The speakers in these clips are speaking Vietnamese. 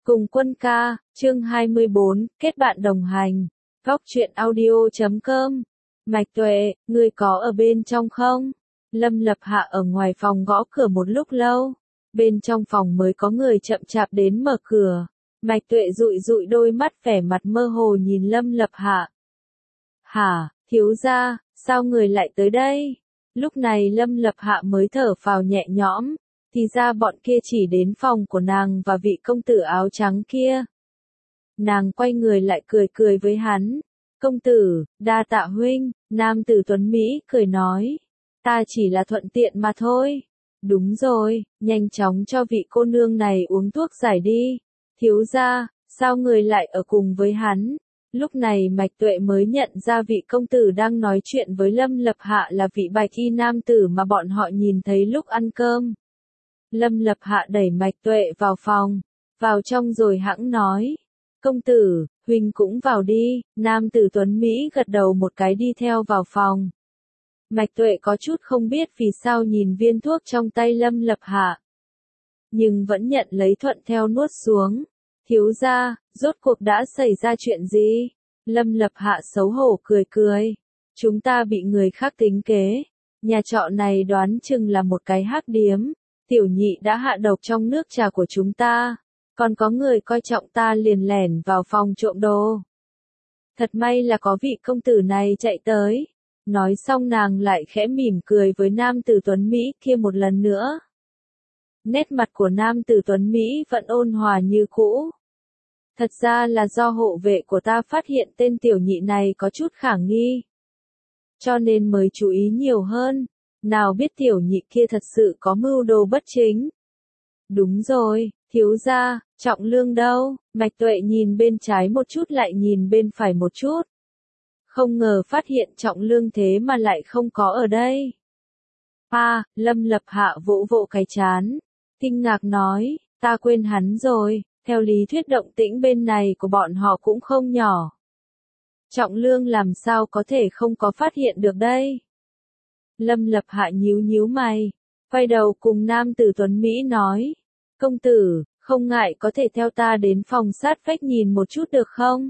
Cùng Quân ca, chương 24, kết bạn đồng hành. Góc truyện audio.com. Mạch Tuệ, ngươi có ở bên trong không? Lâm Lập Hạ ở ngoài phòng gõ cửa một lúc lâu. Bên trong phòng mới có người chậm chạp đến mở cửa. Mạch Tuệ dụi dụi đôi mắt, vẻ mặt mơ hồ nhìn Lâm Lập Hạ. Hả, thiếu gia, sao người lại tới đây? Lúc này Lâm Lập Hạ mới thở phào nhẹ nhõm. Thì ra bọn kia chỉ đến phòng của nàng và vị công tử áo trắng kia. Nàng quay người lại cười cười với hắn. Công tử, đa tạ huynh. Nam tử tuấn Mỹ cười nói. Ta chỉ là thuận tiện mà thôi. Đúng rồi, nhanh chóng cho vị cô nương này uống thuốc giải đi. Thiếu gia, sao người lại ở cùng với hắn? Lúc này Mạch Tuệ mới nhận ra vị công tử đang nói chuyện với Lâm Lập Hạ là vị bạch y nam tử mà bọn họ nhìn thấy lúc ăn cơm. Lâm Lập Hạ đẩy Mạch Tuệ vào phòng, vào trong rồi hãng nói. Công tử, huynh cũng vào đi. Nam tử tuấn Mỹ gật đầu một cái đi theo vào phòng. Mạch Tuệ có chút không biết vì sao nhìn viên thuốc trong tay Lâm Lập Hạ. Nhưng vẫn nhận lấy thuận theo nuốt xuống. Thiếu gia, rốt cuộc đã xảy ra chuyện gì? Lâm Lập Hạ xấu hổ cười cười. Chúng ta bị người khác tính kế. Nhà trọ này đoán chừng là một cái hắc điếm. Tiểu nhị đã hạ độc trong nước trà của chúng ta. Còn có người coi trọng ta liền lẻn vào phòng trộm đồ. Thật may là có vị công tử này chạy tới. Nói xong nàng lại khẽ mỉm cười với nam tử tuấn Mỹ kia một lần nữa. Nét mặt của nam tử tuấn Mỹ vẫn ôn hòa như cũ. Thật ra là do hộ vệ của ta phát hiện tên tiểu nhị này có chút khả nghi. Cho nên mới chú ý nhiều hơn. Nào biết tiểu nhị kia thật sự có mưu đồ bất chính. Đúng rồi, thiếu gia, Trọng Lương đâu? Mạch Tuệ nhìn bên trái một chút lại nhìn bên phải một chút. Không ngờ phát hiện Trọng Lương thế mà lại không có ở đây. Lâm Lập Hạ vỗ vỗ cái trán. Kinh ngạc nói, ta quên hắn rồi, theo lý thuyết động tĩnh bên này của bọn họ cũng không nhỏ. Trọng Lương làm sao có thể không có phát hiện được đây? Lâm Lập Hạ nhíu nhíu mày, quay đầu cùng nam tử tuấn Mỹ nói. Công tử, không ngại có thể theo ta đến phòng sát vách nhìn một chút được không?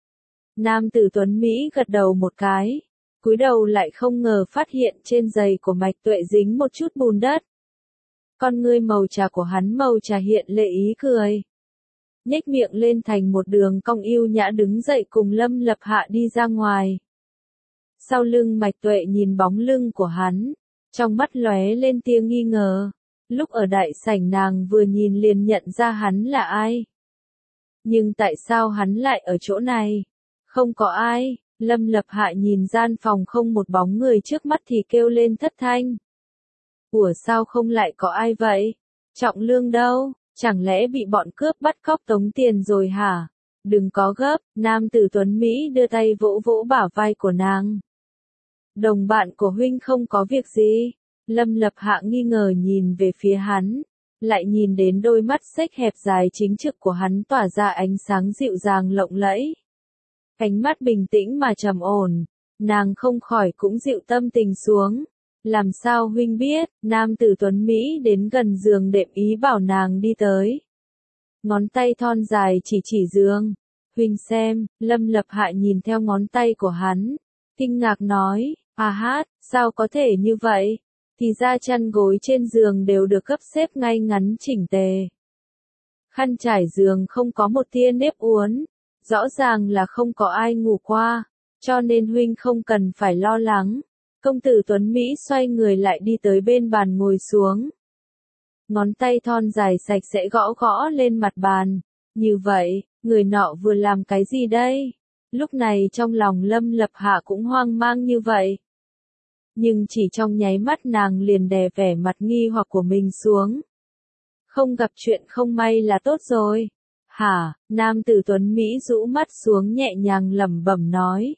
Nam tử tuấn Mỹ gật đầu một cái, cúi đầu lại không ngờ phát hiện trên giày của Mạch Tuệ dính một chút bùn đất. Con ngươi màu trà của hắn màu trà hiện lệ ý cười. Nhếch miệng lên thành một đường cong yêu nhã đứng dậy cùng Lâm Lập Hạ đi ra ngoài. Sau lưng Mạch Tuệ nhìn bóng lưng của hắn, trong mắt lóe lên tia nghi ngờ. Lúc ở đại sảnh nàng vừa nhìn liền nhận ra hắn là ai. Nhưng tại sao hắn lại ở chỗ này? Không có ai. Lâm Lập Hạ nhìn gian phòng không một bóng người trước mắt thì kêu lên thất thanh. Ủa sao không lại có ai vậy? Trọng Lương đâu? Chẳng lẽ bị bọn cướp bắt cóc tống tiền rồi hả? Đừng có gấp, nam tử tuấn Mỹ đưa tay vỗ vỗ bả vai của nàng. Đồng bạn của huynh không có việc gì. Lâm Lập Hạ nghi ngờ nhìn về phía hắn, lại nhìn đến đôi mắt xếch hẹp dài chính trực của hắn tỏa ra ánh sáng dịu dàng lộng lẫy. Ánh mắt bình tĩnh mà trầm ổn, nàng không khỏi cũng dịu tâm tình xuống. Làm sao huynh biết? Nam tử tuấn Mỹ đến gần giường đệm ý bảo nàng đi tới. Ngón tay thon dài chỉ giường. Huynh xem. Lâm Lập Hạ nhìn theo ngón tay của hắn, kinh ngạc nói, sao có thể như vậy? Thì ra chăn gối trên giường đều được gấp xếp ngay ngắn chỉnh tề. Khăn trải giường không có một tia nếp uốn, rõ ràng là không có ai ngủ qua, cho nên huynh không cần phải lo lắng. Công tử tuấn Mỹ xoay người lại đi tới bên bàn ngồi xuống. Ngón tay thon dài sạch sẽ gõ gõ lên mặt bàn. Như vậy, người nọ vừa làm cái gì đây? Lúc này trong lòng Lâm Lập Hạ cũng hoang mang như vậy. Nhưng chỉ trong nháy mắt nàng liền đè vẻ mặt nghi hoặc của mình xuống. Không gặp chuyện không may là tốt rồi. Hả? Nam tử tuấn Mỹ rũ mắt xuống nhẹ nhàng lẩm bẩm nói.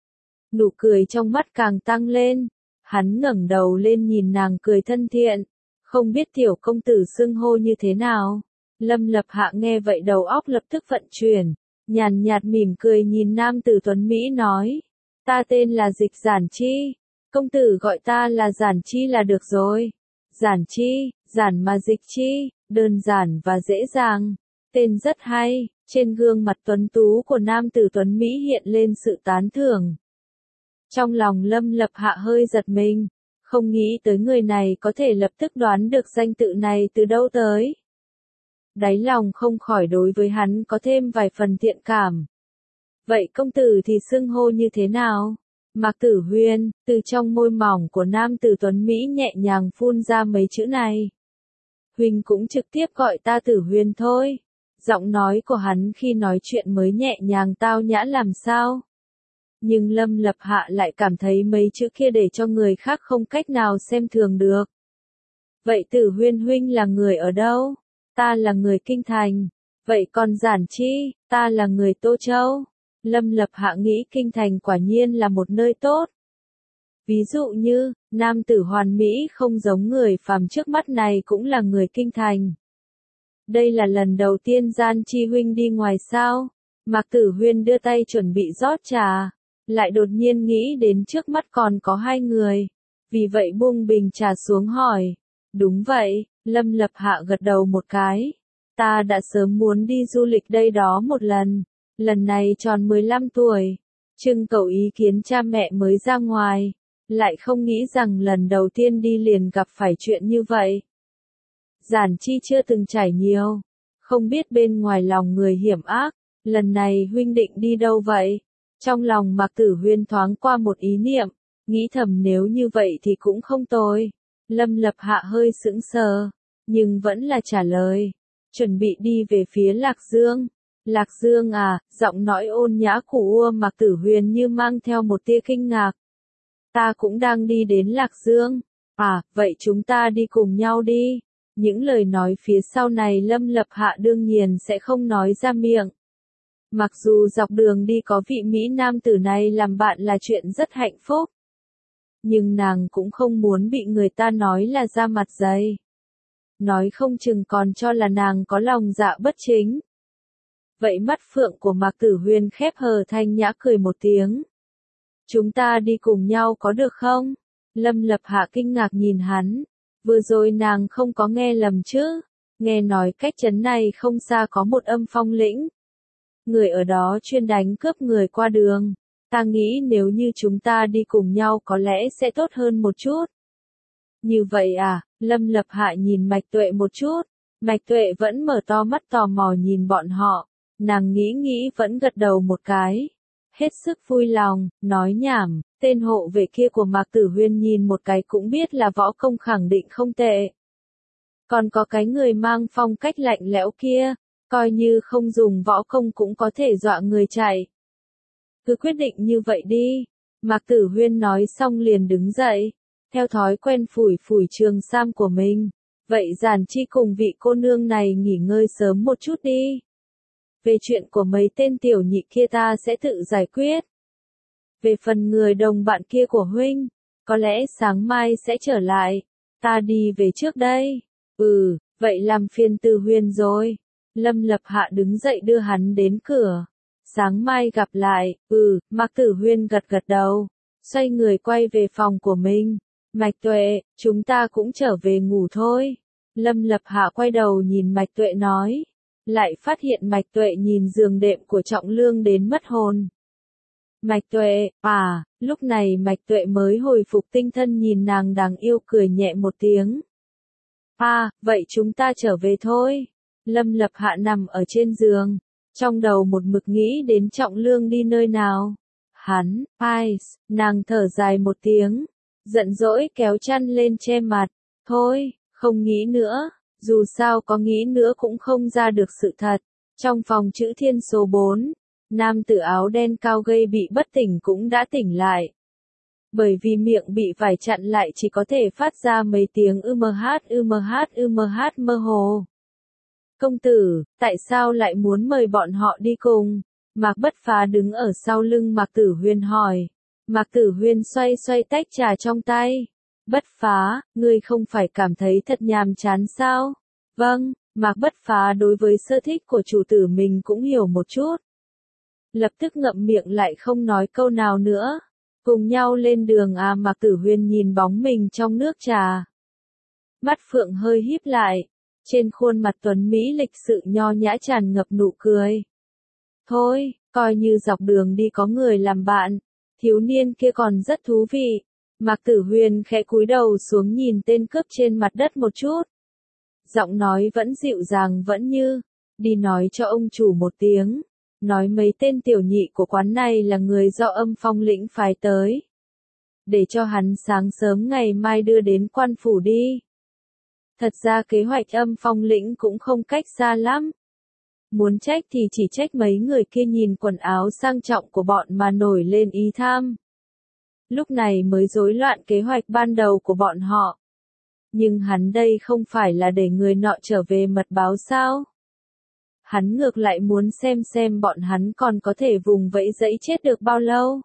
Nụ cười trong mắt càng tăng lên. Hắn ngẩng đầu lên nhìn nàng cười thân thiện. Không biết tiểu công tử xưng hô như thế nào? Lâm Lập Hạ nghe vậy đầu óc lập tức vận chuyển. Nhàn nhạt mỉm cười nhìn nam tử tuấn Mỹ nói. Ta tên là Dịch Giản Chi. Công tử gọi ta là Giản Chi là được rồi. Giản Chi, giản mà dịch chi, đơn giản và dễ dàng. Tên rất hay, trên gương mặt tuấn tú của nam tử tuấn Mỹ hiện lên sự tán thưởng. Trong lòng Lâm Lập Hạ hơi giật mình, không nghĩ tới người này có thể lập tức đoán được danh tự này từ đâu tới. Đáy lòng không khỏi đối với hắn có thêm vài phần thiện cảm. Vậy công tử thì xưng hô như thế nào? Mạc Tử Huyên, từ trong môi mỏng của nam tử tuấn Mỹ nhẹ nhàng phun ra mấy chữ này. Huynh cũng trực tiếp gọi ta Tử Huyên thôi. Giọng nói của hắn khi nói chuyện mới nhẹ nhàng tao nhã làm sao. Nhưng Lâm Lập Hạ lại cảm thấy mấy chữ kia để cho người khác không cách nào xem thường được. Vậy Tử Huyên huynh là người ở đâu? Ta là người Kinh Thành. Vậy còn Giản Chi, ta là người Tô Châu. Lâm Lập Hạ nghĩ Kinh Thành quả nhiên là một nơi tốt. Ví dụ như, nam tử hoàn mỹ không giống người phàm trước mắt này cũng là người Kinh Thành. Đây là lần đầu tiên Giản Chi huynh đi ngoài sao? Mạc Tử Huyên đưa tay chuẩn bị rót trà, lại đột nhiên nghĩ đến trước mắt còn có hai người. Vì vậy buông bình trà xuống hỏi. Đúng vậy, Lâm Lập Hạ gật đầu một cái. Ta đã sớm muốn đi du lịch đây đó một lần. Lần này tròn 15 tuổi. Trưng cầu ý kiến cha mẹ mới ra ngoài. Lại không nghĩ rằng lần đầu tiên đi liền gặp phải chuyện như vậy. Giản Chi chưa từng trải nhiều. Không biết bên ngoài lòng người hiểm ác. Lần này huynh định đi đâu vậy? Trong lòng Mạc Tử Huyên thoáng qua một ý niệm. Nghĩ thầm nếu như vậy thì cũng không tồi. Lâm Lập Hạ hơi sững sờ. Nhưng vẫn là trả lời. Chuẩn bị đi về phía Lạc Dương. Lạc Dương à, giọng nói ôn nhã của ua Mạc Tử Huyên như mang theo một tia kinh ngạc. Ta cũng đang đi đến Lạc Dương. À, vậy chúng ta đi cùng nhau đi. Những lời nói phía sau này Lâm Lập Hạ đương nhiên sẽ không nói ra miệng. Mặc dù dọc đường đi có vị Mỹ nam tử này làm bạn là chuyện rất hạnh phúc. Nhưng nàng cũng không muốn bị người ta nói là da mặt dày. Nói không chừng còn cho là nàng có lòng dạ bất chính. Vậy mắt phượng của Mạc Tử Huyên khép hờ thanh nhã cười một tiếng. Chúng ta đi cùng nhau có được không? Lâm Lập Hạ kinh ngạc nhìn hắn. Vừa rồi nàng không có nghe lầm chứ. Nghe nói cách trấn này không xa có một Âm Phong lĩnh. Người ở đó chuyên đánh cướp người qua đường. Ta nghĩ nếu như chúng ta đi cùng nhau có lẽ sẽ tốt hơn một chút. Như vậy à, Lâm Lập Hạ nhìn Mạch Tuệ một chút. Mạch Tuệ vẫn mở to mắt tò mò nhìn bọn họ. Nàng nghĩ vẫn gật đầu một cái. Hết sức vui lòng, nói nhảm, tên hộ vệ kia của Mạc Tử Huyên nhìn một cái cũng biết là võ công khẳng định không tệ. Còn có cái người mang phong cách lạnh lẽo kia, coi như không dùng võ công cũng có thể dọa người chạy. Cứ quyết định như vậy đi. Mạc Tử Huyên nói xong liền đứng dậy. Theo thói quen phủi phủi trường sam của mình. Vậy Giản Chi cùng vị cô nương này nghỉ ngơi sớm một chút đi. Về chuyện của mấy tên tiểu nhị kia ta sẽ tự giải quyết. Về phần người đồng bạn kia của huynh, có lẽ sáng mai sẽ trở lại. Ta đi về trước đây. Vậy làm phiền Tử Huyên rồi. Lâm Lập Hạ đứng dậy đưa hắn đến cửa. Sáng mai gặp lại. Mạc Tử Huyên gật đầu. Xoay người quay về phòng của mình. Mạch Tuệ, chúng ta cũng trở về ngủ thôi. Lâm Lập Hạ quay đầu nhìn Mạch Tuệ nói. Lại phát hiện Mạch Tuệ nhìn giường đệm của Trọng Lương đến mất hồn. Mạch Tuệ, lúc này Mạch Tuệ mới hồi phục tinh thần nhìn nàng đáng yêu cười nhẹ một tiếng. Vậy chúng ta trở về thôi. Lâm Lập Hạ nằm ở trên giường. Trong đầu một mực nghĩ đến Trọng Lương đi nơi nào. Nàng thở dài một tiếng. Giận dỗi kéo chăn lên che mặt. Thôi, không nghĩ nữa. Dù sao có nghĩ nữa cũng không ra được sự thật. Trong phòng chữ thiên số 4, nam tử áo đen cao gây bị bất tỉnh cũng đã tỉnh lại. Bởi vì miệng bị vải chặn lại chỉ có thể phát ra mấy tiếng mơ hồ. Công tử, tại sao lại muốn mời bọn họ đi cùng? Mạc Bất Phá đứng ở sau lưng Mạc Tử Huyên hỏi. Mạc Tử Huyên xoay tách trà trong tay. Bất Phá, ngươi không phải cảm thấy thật nhàm chán sao? Vâng, Mạc Bất Phá đối với sở thích của chủ tử mình cũng hiểu một chút. Lập tức ngậm miệng lại không nói câu nào nữa. Cùng nhau lên đường Mạc Tử Huyên nhìn bóng mình trong nước trà. Mắt phượng hơi híp lại. Trên khuôn mặt tuấn Mỹ lịch sự nho nhã tràn ngập nụ cười. Thôi, coi như dọc đường đi có người làm bạn, thiếu niên kia còn rất thú vị. Mạc Tử Huyền khẽ cúi đầu xuống nhìn tên cướp trên mặt đất một chút. Giọng nói vẫn dịu dàng vẫn như, đi nói cho ông chủ một tiếng, nói mấy tên tiểu nhị của quán này là người do Âm Phong lĩnh phái tới. Để cho hắn sáng sớm ngày mai đưa đến quan phủ đi. Thật ra kế hoạch Âm Phong lĩnh cũng không cách xa lắm. Muốn trách thì chỉ trách mấy người kia nhìn quần áo sang trọng của bọn mà nổi lên ý tham. Lúc này mới rối loạn kế hoạch ban đầu của bọn họ. Nhưng hắn đây không phải là để người nọ trở về mật báo sao? Hắn ngược lại muốn xem bọn hắn còn có thể vùng vẫy dẫy chết được bao lâu.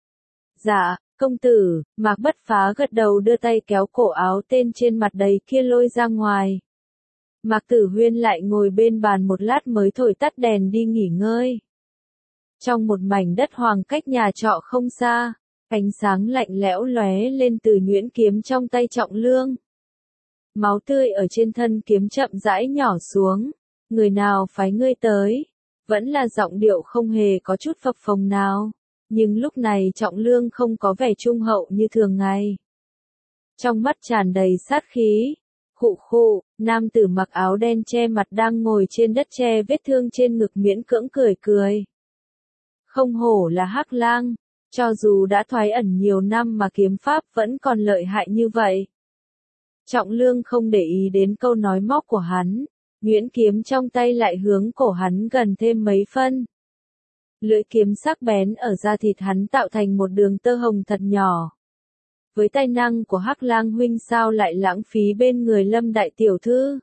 Dạ, công tử, Mạc Bất Phá gật đầu đưa tay kéo cổ áo tên trên mặt đầy kia lôi ra ngoài. Mạc Tử Huyên lại ngồi bên bàn một lát mới thổi tắt đèn đi nghỉ ngơi. Trong một mảnh đất hoang cách nhà trọ không xa, ánh sáng lạnh lẽo lóe lên từ nhuyễn kiếm trong tay Trọng Lương. Máu tươi ở trên thân kiếm chậm rãi nhỏ xuống. Người nào phái ngươi tới? Vẫn là giọng điệu không hề có chút phập phồng nào. Nhưng lúc này Trọng Lương không có vẻ trung hậu như thường ngày. Trong mắt tràn đầy sát khí. Khụ khụ, nam tử mặc áo đen che mặt đang ngồi trên đất che vết thương trên ngực miễn cưỡng cười cười. Không hổ là Hắc Lang, cho dù đã thoái ẩn nhiều năm mà kiếm pháp vẫn còn lợi hại như vậy. Trọng Lương không để ý đến câu nói móc của hắn, nhuyễn kiếm trong tay lại hướng cổ hắn gần thêm mấy phân. Lưỡi kiếm sắc bén ở da thịt hắn tạo thành một đường tơ hồng thật nhỏ. Với tài năng của Hắc Lang huynh sao lại lãng phí bên người Lâm đại tiểu thư?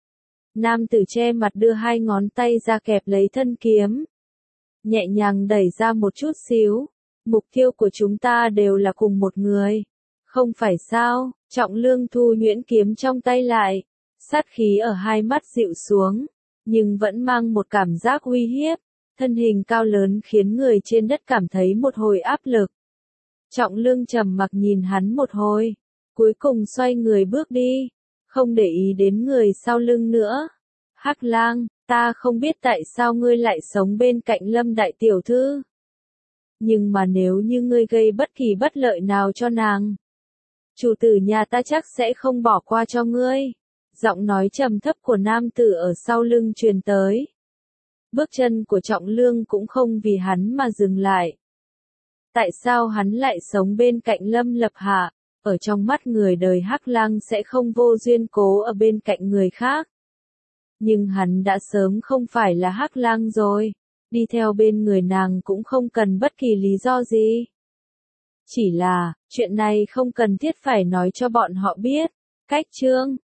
Nam tử che mặt đưa hai ngón tay ra kẹp lấy thân kiếm. Nhẹ nhàng đẩy ra một chút xíu. Mục tiêu của chúng ta đều là cùng một người. Không phải sao? Trọng Lương thu nhuyễn kiếm trong tay lại. Sát khí ở hai mắt dịu xuống. Nhưng vẫn mang một cảm giác uy hiếp. Thân hình cao lớn khiến người trên đất cảm thấy một hồi áp lực. Trọng Lương trầm mặc nhìn hắn một hồi. Cuối cùng xoay người bước đi. Không để ý đến người sau lưng nữa. Hắc Lang, ta không biết tại sao ngươi lại sống bên cạnh Lâm đại tiểu thư. Nhưng mà nếu như ngươi gây bất kỳ bất lợi nào cho nàng, chủ tử nhà ta chắc sẽ không bỏ qua cho ngươi. Giọng nói trầm thấp của nam tử ở sau lưng truyền tới. Bước chân của Trọng Lương cũng không vì hắn mà dừng lại. Tại sao hắn lại sống bên cạnh Lâm Lập Hạ? Ở trong mắt người đời Hắc Lang sẽ không vô duyên cố ở bên cạnh người khác. Nhưng hắn đã sớm không phải là Hắc Lang rồi. Đi theo bên người nàng cũng không cần bất kỳ lý do gì. Chỉ là, chuyện này không cần thiết phải nói cho bọn họ biết. Cách chương